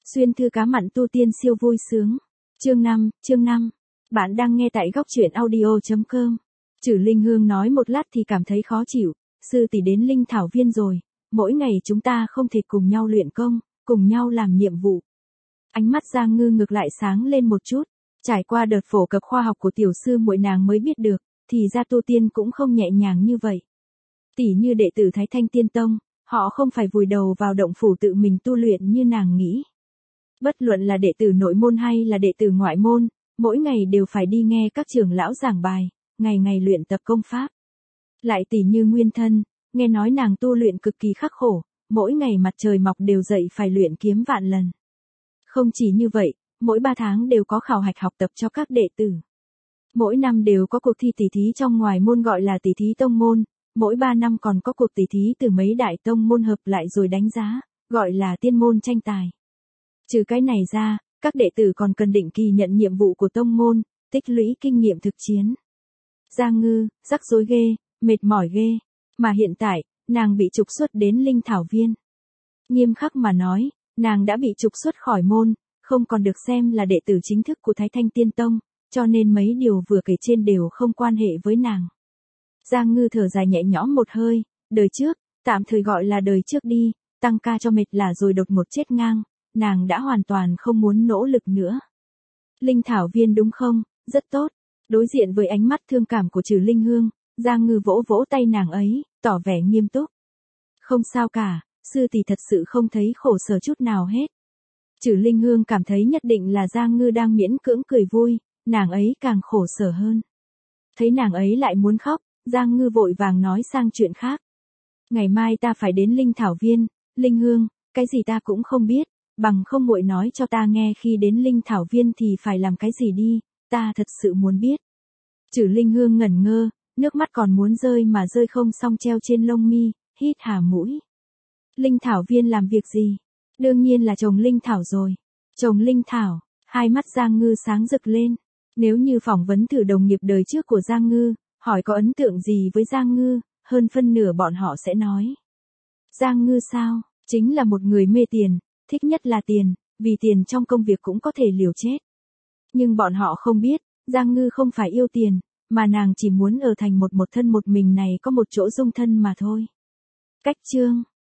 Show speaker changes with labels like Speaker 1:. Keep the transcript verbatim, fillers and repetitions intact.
Speaker 1: Xuyên thư cá mặn tu tiên siêu vui sướng. Chương năm, chương năm. Bạn đang nghe tại góc truyện audio chấm com. Trử Linh Hương nói một lát thì cảm thấy khó chịu, sư tỷ đến Linh Thảo Viên rồi, mỗi ngày chúng ta không thể cùng nhau luyện công, cùng nhau làm nhiệm vụ. Ánh mắt Giang Ngư ngược lại sáng lên một chút, trải qua đợt phổ cập khoa học của tiểu sư muội nàng mới biết được, thì ra tu tiên cũng không nhẹ nhàng như vậy. Tỷ như đệ tử Thái Thanh Tiên Tông, họ không phải vùi đầu vào động phủ tự mình tu luyện như nàng nghĩ. Bất luận là đệ tử nội môn hay là đệ tử ngoại môn, mỗi ngày đều phải đi nghe các trưởng lão giảng bài, ngày ngày luyện tập công pháp. Lại tỷ như Nguyên Thân, nghe nói nàng tu luyện cực kỳ khắc khổ, mỗi ngày mặt trời mọc đều dậy phải luyện kiếm vạn lần. Không chỉ như vậy, mỗi ba tháng đều có khảo hạch học tập cho các đệ tử. Mỗi năm đều có cuộc thi tỷ thí trong ngoài môn gọi là tỷ thí tông môn, mỗi ba năm còn có cuộc tỷ thí từ mấy đại tông môn hợp lại rồi đánh giá, gọi là tiên môn tranh tài. Trừ cái này ra, các đệ tử còn cần định kỳ nhận nhiệm vụ của tông môn, tích lũy kinh nghiệm thực chiến. Giang Ngư, rắc rối ghê, mệt mỏi ghê, mà hiện tại, nàng bị trục xuất đến Linh Thảo Viên. Nghiêm khắc mà nói, nàng đã bị trục xuất khỏi môn, không còn được xem là đệ tử chính thức của Thái Thanh Tiên Tông, cho nên mấy điều vừa kể trên đều không quan hệ với nàng. Giang Ngư thở dài nhẹ nhõm một hơi, đời trước, tạm thời gọi là đời trước đi, tăng ca cho mệt lả rồi đột ngột chết ngang, nàng đã hoàn toàn không muốn nỗ lực nữa. Linh Thảo Viên đúng không, rất tốt. Đối diện với ánh mắt thương cảm của Trử Linh Hương, Giang Ngư vỗ vỗ tay nàng ấy, tỏ vẻ nghiêm túc. Không sao cả, sư tỷ thật sự không thấy khổ sở chút nào hết. Trử Linh Hương cảm thấy nhất định là Giang Ngư đang miễn cưỡng cười vui, nàng ấy càng khổ sở hơn. Thấy nàng ấy lại muốn khóc, Giang Ngư vội vàng nói sang chuyện khác. Ngày mai ta phải đến Linh Thảo Viên, Linh Hương, cái gì ta cũng không biết, bằng không muội nói cho ta nghe khi đến Linh Thảo Viên thì phải làm cái gì đi, ta thật sự muốn biết. Trử Linh Hương ngẩn ngơ, nước mắt còn muốn rơi mà rơi không xong treo trên lông mi, hít hà mũi. Linh Thảo Viên làm việc gì? Đương nhiên là trồng linh thảo rồi. Trồng linh thảo, hai mắt Giang Ngư sáng rực lên. Nếu như phỏng vấn thử đồng nghiệp đời trước của Giang Ngư, hỏi có ấn tượng gì với Giang Ngư, hơn phân nửa bọn họ sẽ nói. Giang Ngư sao? Chính là một người mê tiền, thích nhất là tiền, vì tiền trong công việc cũng có thể liều chết. Nhưng bọn họ không biết, Giang Ngư không phải yêu tiền, mà nàng chỉ muốn ở thành một một thân một mình này có một chỗ dung thân mà thôi. Cách chương